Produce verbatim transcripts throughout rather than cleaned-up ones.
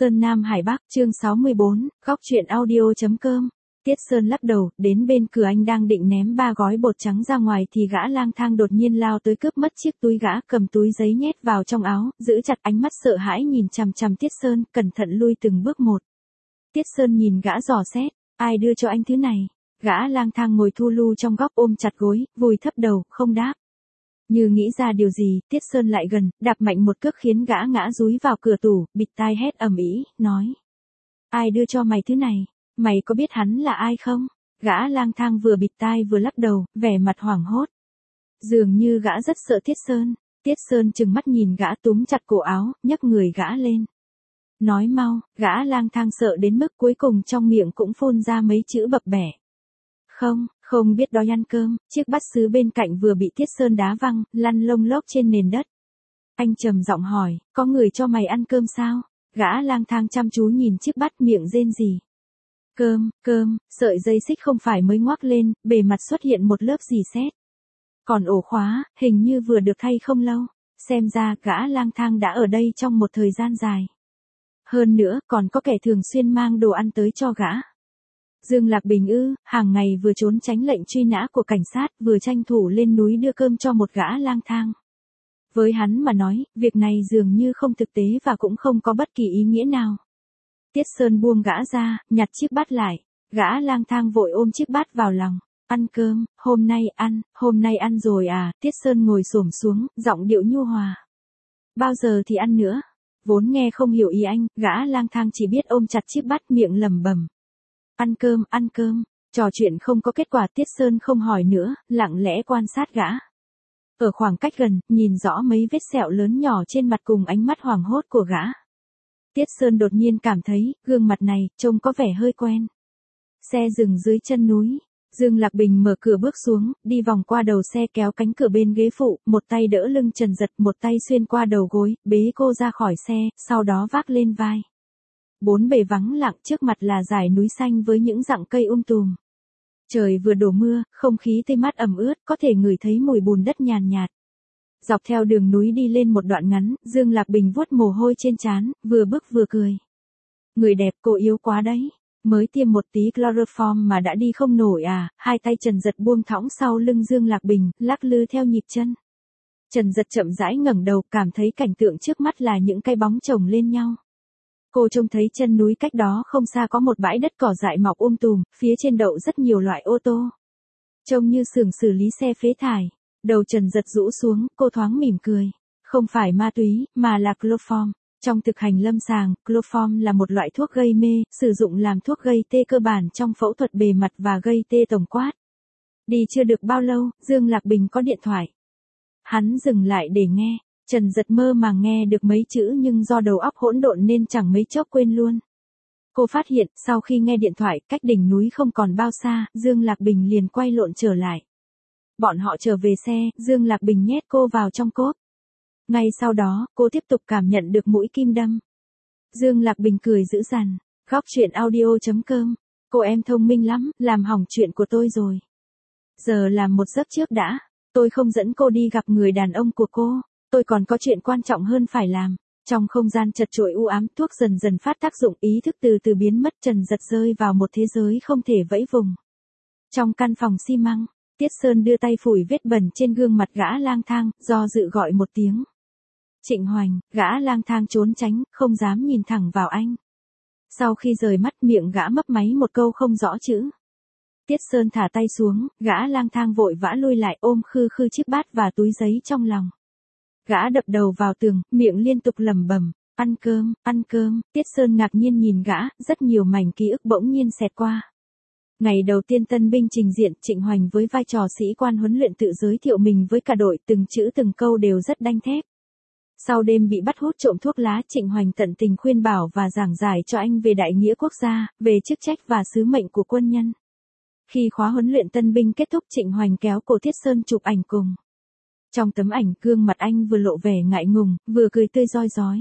Sơn Nam Hải Bắc, chương sáu mươi bốn, góc truyện audio.com. Tiết Sơn lắc đầu, đến bên cửa anh đang định ném ba gói bột trắng ra ngoài thì gã lang thang đột nhiên lao tới cướp mất chiếc túi, gã cầm túi giấy nhét vào trong áo, giữ chặt, ánh mắt sợ hãi nhìn chằm chằm Tiết Sơn, cẩn thận lui từng bước một. Tiết Sơn nhìn gã dò xét, ai đưa cho anh thứ này? Gã lang thang ngồi thu lu trong góc ôm chặt gối, vùi thấp đầu, không đáp. Như nghĩ ra điều gì, Tiết Sơn lại gần, đạp mạnh một cước khiến gã ngã dúi vào cửa tủ, bịt tai hét ầm ĩ, nói: Ai đưa cho mày thứ này? Mày có biết hắn là ai không? Gã lang thang vừa bịt tai vừa lắc đầu, vẻ mặt hoảng hốt. Dường như gã rất sợ Tiết Sơn. Tiết Sơn trừng mắt nhìn gã, túm chặt cổ áo, nhấc người gã lên. Nói mau, gã lang thang sợ đến mức cuối cùng trong miệng cũng phun ra mấy chữ bập bẹ. Không, không biết đói ăn cơm. Chiếc bát sứ bên cạnh vừa bị Tiết Sơn đá văng, lăn lông lốc trên nền đất. Anh trầm giọng hỏi, có người cho mày ăn cơm sao? Gã lang thang chăm chú nhìn chiếc bát, miệng rên rỉ. Cơm, cơm, sợi dây xích không phải mới ngoác lên, bề mặt xuất hiện một lớp rỉ sét. Còn ổ khóa, hình như vừa được thay không lâu. Xem ra gã lang thang đã ở đây trong một thời gian dài. Hơn nữa, còn có kẻ thường xuyên mang đồ ăn tới cho gã. Dương Lạc Bình ư, hàng ngày vừa trốn tránh lệnh truy nã của cảnh sát, vừa tranh thủ lên núi đưa cơm cho một gã lang thang. Với hắn mà nói, việc này dường như không thực tế và cũng không có bất kỳ ý nghĩa nào. Tiết Sơn buông gã ra, nhặt chiếc bát lại. Gã lang thang vội ôm chiếc bát vào lòng. Ăn cơm, hôm nay ăn, hôm nay ăn rồi à? Tiết Sơn ngồi xổm xuống, giọng điệu nhu hòa. Bao giờ thì ăn nữa? Vốn nghe không hiểu ý anh, gã lang thang chỉ biết ôm chặt chiếc bát, miệng lẩm bẩm. Ăn cơm, ăn cơm. Trò chuyện không có kết quả, Tiết Sơn không hỏi nữa, lặng lẽ quan sát gã. Ở khoảng cách gần, nhìn rõ mấy vết sẹo lớn nhỏ trên mặt cùng ánh mắt hoảng hốt của gã. Tiết Sơn đột nhiên cảm thấy, gương mặt này, trông có vẻ hơi quen. Xe dừng dưới chân núi. Dương Lạc Bình mở cửa bước xuống, đi vòng qua đầu xe, kéo cánh cửa bên ghế phụ, một tay đỡ lưng Trần Dật, một tay xuyên qua đầu gối, bế cô ra khỏi xe, sau đó vác lên vai. Bốn bề vắng lặng, trước mặt là dải núi xanh với những rặng cây um tùm. Trời vừa đổ mưa, không khí tươi mát ẩm ướt, có thể ngửi thấy mùi bùn đất nhàn nhạt. Dọc theo đường núi đi lên một đoạn ngắn, Dương Lạc Bình vuốt mồ hôi trên trán, vừa bước vừa cười. Người đẹp, cô yếu quá đấy. Mới tiêm một tí chloroform mà đã đi không nổi à? Hai tay Trần Dật buông thõng sau lưng Dương Lạc Bình, lắc lư theo nhịp chân. Trần Dật chậm rãi ngẩng đầu, cảm thấy cảnh tượng trước mắt là những cái bóng chồng lên nhau. Cô trông thấy chân núi cách đó không xa có một bãi đất cỏ dại mọc um tùm, phía trên đậu rất nhiều loại ô tô. Trông như xưởng xử lý xe phế thải. Đầu Trần Dật rũ xuống, cô thoáng mỉm cười. Không phải ma túy, mà là chloroform. Trong thực hành lâm sàng, chloroform là một loại thuốc gây mê, sử dụng làm thuốc gây tê cơ bản trong phẫu thuật bề mặt và gây tê tổng quát. Đi chưa được bao lâu, Dương Lạc Bình có điện thoại. Hắn dừng lại để nghe. Trần Dật mơ màng nghe được mấy chữ nhưng do đầu óc hỗn độn nên chẳng mấy chốc quên luôn. Cô phát hiện, sau khi nghe điện thoại, cách đỉnh núi không còn bao xa, Dương Lạc Bình liền quay lộn trở lại. Bọn họ trở về xe, Dương Lạc Bình nhét cô vào trong cốp. Ngay sau đó, cô tiếp tục cảm nhận được mũi kim đâm. Dương Lạc Bình cười dữ dằn. Góc truyện audio.com. Cô em thông minh lắm, làm hỏng chuyện của tôi rồi. Giờ làm một giấc trước đã. Tôi không dẫn cô đi gặp người đàn ông của cô. Tôi còn có chuyện quan trọng hơn phải làm. Trong không gian chật chội u ám, thuốc dần dần phát tác dụng, ý thức từ từ biến mất, Trần Dật rơi vào một thế giới không thể vẫy vùng. Trong căn phòng xi măng, Tiết Sơn đưa tay phủi vết bẩn trên gương mặt gã lang thang, do dự gọi một tiếng. Trịnh Hoành. Gã lang thang trốn tránh, không dám nhìn thẳng vào anh. Sau khi rời mắt, miệng gã mấp máy một câu không rõ chữ. Tiết Sơn thả tay xuống, gã lang thang vội vã lui lại, ôm khư khư chiếc bát và túi giấy trong lòng. Gã đập đầu vào tường, miệng liên tục lẩm bẩm, ăn cơm, ăn cơm. Tiết Sơn ngạc nhiên nhìn gã, rất nhiều mảnh ký ức bỗng nhiên xẹt qua. Ngày đầu tiên tân binh trình diện, Trịnh Hoành với vai trò sĩ quan huấn luyện tự giới thiệu mình với cả đội, từng chữ từng câu đều rất đanh thép. Sau đêm bị bắt hút trộm thuốc lá, Trịnh Hoành tận tình khuyên bảo và giảng giải cho anh về đại nghĩa quốc gia, về chức trách và sứ mệnh của quân nhân. Khi khóa huấn luyện tân binh kết thúc, Trịnh Hoành kéo cô Tiết Sơn chụp ảnh cùng. Trong tấm ảnh, gương mặt anh vừa lộ vẻ ngại ngùng, vừa cười tươi rói rói.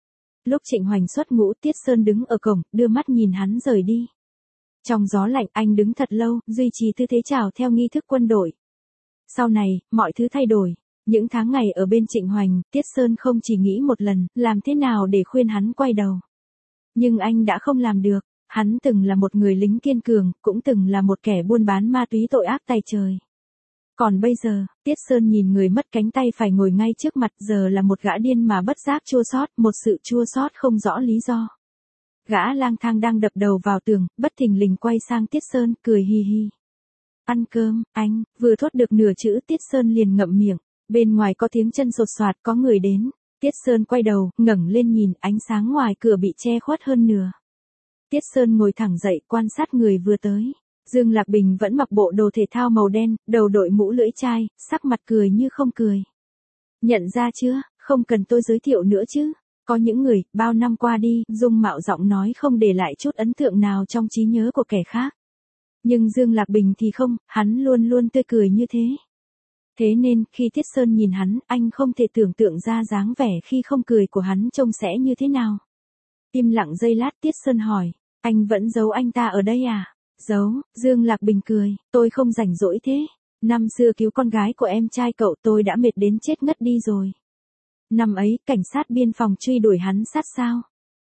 Lúc Trịnh Hoành xuất ngũ, Tiết Sơn đứng ở cổng, đưa mắt nhìn hắn rời đi. Trong gió lạnh, anh đứng thật lâu, duy trì tư thế chào theo nghi thức quân đội. Sau này, mọi thứ thay đổi. Những tháng ngày ở bên Trịnh Hoành, Tiết Sơn không chỉ nghĩ một lần, làm thế nào để khuyên hắn quay đầu. Nhưng anh đã không làm được, hắn từng là một người lính kiên cường, cũng từng là một kẻ buôn bán ma túy tội ác tày trời. Còn bây giờ, Tiết Sơn nhìn người mất cánh tay phải ngồi ngay trước mặt giờ là một gã điên mà bất giác chua xót, một sự chua xót không rõ lý do. Gã lang thang đang đập đầu vào tường, bất thình lình quay sang Tiết Sơn, cười hi hi. Ăn cơm, anh, vừa thốt được nửa chữ Tiết Sơn liền ngậm miệng, bên ngoài có tiếng chân sột soạt có người đến. Tiết Sơn quay đầu, ngẩng lên nhìn, ánh sáng ngoài cửa bị che khuất hơn nửa. Tiết Sơn ngồi thẳng dậy, quan sát người vừa tới. Dương Lạc Bình vẫn mặc bộ đồ thể thao màu đen, đầu đội mũ lưỡi chai, sắc mặt cười như không cười. Nhận ra chưa, không cần tôi giới thiệu nữa chứ. Có những người, bao năm qua đi, dung mạo giọng nói không để lại chút ấn tượng nào trong trí nhớ của kẻ khác. Nhưng Dương Lạc Bình thì không, hắn luôn luôn tươi cười như thế. Thế nên, khi Tiết Sơn nhìn hắn, anh không thể tưởng tượng ra dáng vẻ khi không cười của hắn trông sẽ như thế nào. Im lặng giây lát Tiết Sơn hỏi, anh vẫn giấu anh ta ở đây à? Giấu, Dương Lạc Bình cười, tôi không rảnh rỗi thế. Năm xưa cứu con gái của em trai cậu tôi đã mệt đến chết ngất đi rồi. Năm ấy, cảnh sát biên phòng truy đuổi hắn sát sao.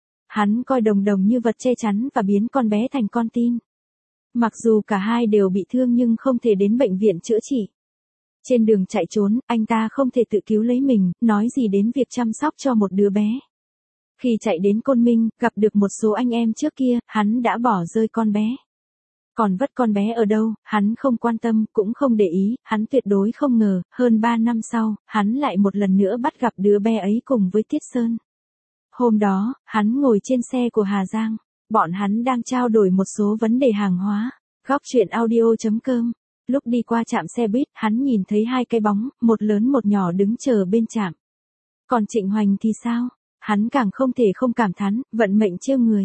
Hắn coi Đồng Đồng như vật che chắn và biến con bé thành con tin. Mặc dù cả hai đều bị thương nhưng không thể đến bệnh viện chữa trị. Trên đường chạy trốn, anh ta không thể tự cứu lấy mình, nói gì đến việc chăm sóc cho một đứa bé. Khi chạy đến Côn Minh, gặp được một số anh em trước kia, hắn đã bỏ rơi con bé. Còn vất con bé ở đâu, hắn không quan tâm, cũng không để ý, hắn tuyệt đối không ngờ, hơn ba năm sau, hắn lại một lần nữa bắt gặp đứa bé ấy cùng với Tiết Sơn. Hôm đó, hắn ngồi trên xe của Hà Giang, bọn hắn đang trao đổi một số vấn đề hàng hóa. Góc truyện audio chấm com. Lúc đi qua trạm xe buýt, hắn nhìn thấy hai cái bóng, một lớn một nhỏ đứng chờ bên trạm. Còn Trịnh Hoành thì sao? Hắn càng không thể không cảm thán, vận mệnh trêu người.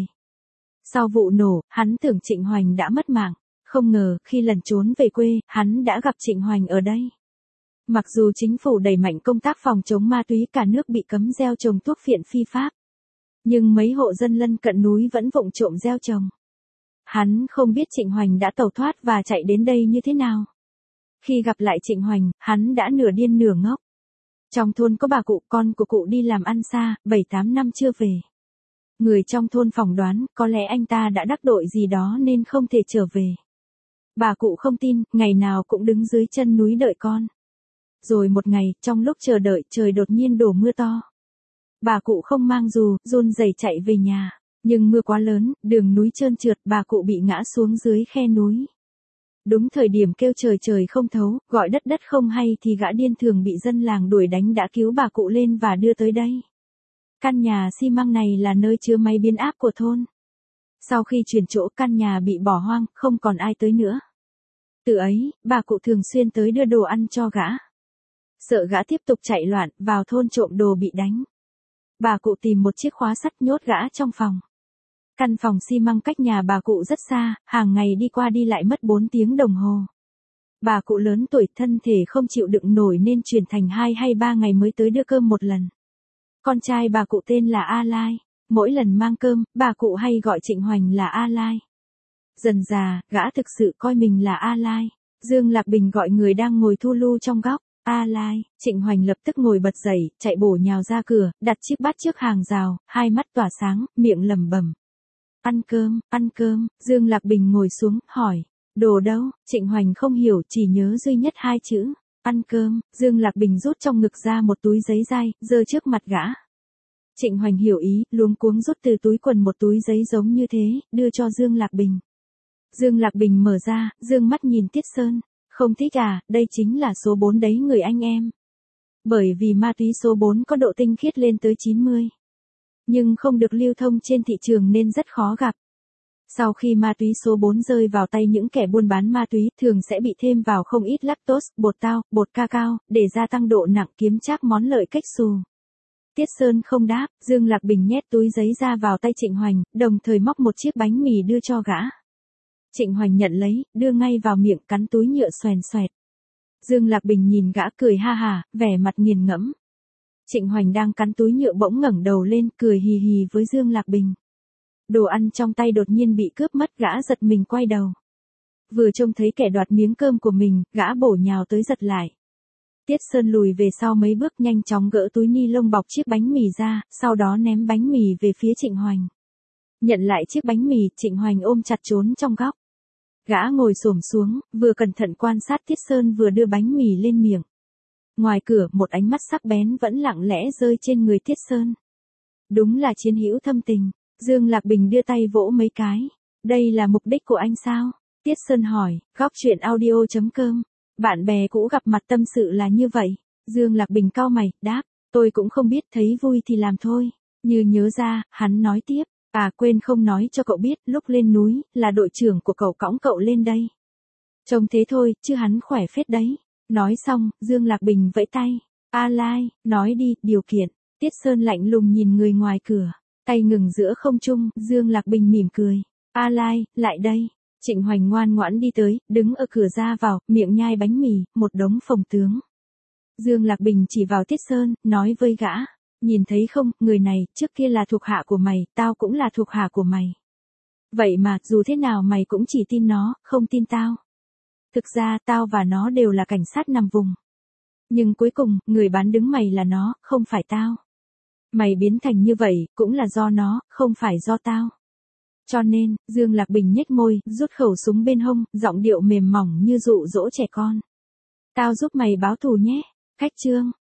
Sau vụ nổ, hắn tưởng Trịnh Hoành đã mất mạng. Không ngờ, khi lần trốn về quê, hắn đã gặp Trịnh Hoành ở đây. Mặc dù chính phủ đẩy mạnh công tác phòng chống ma túy cả nước bị cấm gieo trồng thuốc phiện phi pháp. Nhưng mấy hộ dân lân cận núi vẫn vụng trộm gieo trồng. Hắn không biết Trịnh Hoành đã tẩu thoát và chạy đến đây như thế nào. Khi gặp lại Trịnh Hoành, hắn đã nửa điên nửa ngốc. Trong thôn có bà cụ, con của cụ đi làm ăn xa, bảy tám năm chưa về. Người trong thôn phỏng đoán, có lẽ anh ta đã đắc tội gì đó nên không thể trở về. Bà cụ không tin, ngày nào cũng đứng dưới chân núi đợi con. Rồi một ngày, trong lúc chờ đợi, trời đột nhiên đổ mưa to. Bà cụ không mang dù, run rẩy chạy về nhà. Nhưng mưa quá lớn, đường núi trơn trượt, bà cụ bị ngã xuống dưới khe núi. Đúng thời điểm kêu trời trời không thấu, gọi đất đất không hay thì gã điên thường bị dân làng đuổi đánh đã cứu bà cụ lên và đưa tới đây. Căn nhà xi măng này là nơi chứa máy biến áp của thôn. Sau khi chuyển chỗ căn nhà bị bỏ hoang, không còn ai tới nữa. Từ ấy, bà cụ thường xuyên tới đưa đồ ăn cho gã. Sợ gã tiếp tục chạy loạn, vào thôn trộm đồ bị đánh. Bà cụ tìm một chiếc khóa sắt nhốt gã trong phòng. Căn phòng xi măng cách nhà bà cụ rất xa, hàng ngày đi qua đi lại mất bốn tiếng đồng hồ. Bà cụ lớn tuổi thân thể không chịu đựng nổi nên chuyển thành hai hay ba ngày mới tới đưa cơm một lần. Con trai bà cụ tên là A Lai. Mỗi lần mang cơm, bà cụ hay gọi Trịnh Hoành là A Lai. Dần dà, gã thực sự coi mình là A Lai. Dương Lạc Bình gọi người đang ngồi thu lu trong góc. A Lai, Trịnh Hoành lập tức ngồi bật dậy, chạy bổ nhào ra cửa, đặt chiếc bát trước hàng rào, hai mắt tỏa sáng, miệng lẩm bẩm. Ăn cơm, ăn cơm, Dương Lạc Bình ngồi xuống, hỏi. Đồ đâu? Trịnh Hoành không hiểu, chỉ nhớ duy nhất hai chữ. Ăn cơm, Dương Lạc Bình rút trong ngực ra một túi giấy dai, giơ trước mặt gã. Trịnh Hoành hiểu ý, luống cuống rút từ túi quần một túi giấy giống như thế, đưa cho Dương Lạc Bình. Dương Lạc Bình mở ra, dương mắt nhìn Tiết Sơn. Không thích à, đây chính là số bốn đấy người anh em. Bởi vì ma túy số bốn có độ tinh khiết lên tới chín mươi. Nhưng không được lưu thông trên thị trường nên rất khó gặp. Sau khi ma túy số bốn rơi vào tay những kẻ buôn bán ma túy, thường sẽ bị thêm vào không ít lactose, bột tao, bột cacao, để gia tăng độ nặng kiếm trác món lợi cách xù. Tiết Sơn không đáp, Dương Lạc Bình nhét túi giấy ra vào tay Trịnh Hoành, đồng thời móc một chiếc bánh mì đưa cho gã. Trịnh Hoành nhận lấy, đưa ngay vào miệng cắn túi nhựa xoèn xoẹt. Dương Lạc Bình nhìn gã cười ha hà, vẻ mặt nghiền ngẫm. Trịnh Hoành đang cắn túi nhựa bỗng ngẩng đầu lên, cười hì hì với Dương Lạc Bình. Đồ ăn trong tay đột nhiên bị cướp mất, gã giật mình quay đầu. Vừa trông thấy kẻ đoạt miếng cơm của mình, gã bổ nhào tới giật lại. Tiết Sơn lùi về sau mấy bước nhanh chóng gỡ túi ni lông bọc chiếc bánh mì ra, sau đó ném bánh mì về phía Trịnh Hoành. Nhận lại chiếc bánh mì, Trịnh Hoành ôm chặt trốn trong góc. Gã ngồi xổm xuống, vừa cẩn thận quan sát Tiết Sơn vừa đưa bánh mì lên miệng. Ngoài cửa, một ánh mắt sắc bén vẫn lặng lẽ rơi trên người Tiết Sơn. Đúng là chiến hữu thâm tình. Dương Lạc Bình đưa tay vỗ mấy cái. Đây là mục đích của anh sao? Tiết Sơn hỏi. Góc chuyện audio chấm com. Bạn bè cũ gặp mặt tâm sự là như vậy. Dương Lạc Bình cau mày, đáp. Tôi cũng không biết, thấy vui thì làm thôi. Như nhớ ra, hắn nói tiếp. À quên không nói cho cậu biết, lúc lên núi, là đội trưởng của cậu cõng cậu lên đây. Trông thế thôi, chứ hắn khỏe phết đấy. Nói xong, Dương Lạc Bình vẫy tay. A Lai, nói đi, điều kiện. Tiết Sơn lạnh lùng nhìn người ngoài cửa. Tay ngừng giữa không trung, Dương Lạc Bình mỉm cười. A Lai, lại đây. Trịnh Hoành ngoan ngoãn đi tới, đứng ở cửa ra vào, miệng nhai bánh mì, một đống phồng tướng. Dương Lạc Bình chỉ vào Tiết Sơn, nói với gã. Nhìn thấy không, người này, trước kia là thuộc hạ của mày, tao cũng là thuộc hạ của mày. Vậy mà, dù thế nào mày cũng chỉ tin nó, không tin tao. Thực ra, tao và nó đều là cảnh sát nằm vùng. Nhưng cuối cùng, người bán đứng mày là nó, không phải tao. Mày biến thành như vậy, cũng là do nó, không phải do tao. Cho nên, Dương Lạc Bình nhếch môi, rút khẩu súng bên hông, giọng điệu mềm mỏng như dụ dỗ trẻ con. Tao giúp mày báo thù nhé. Khách trương.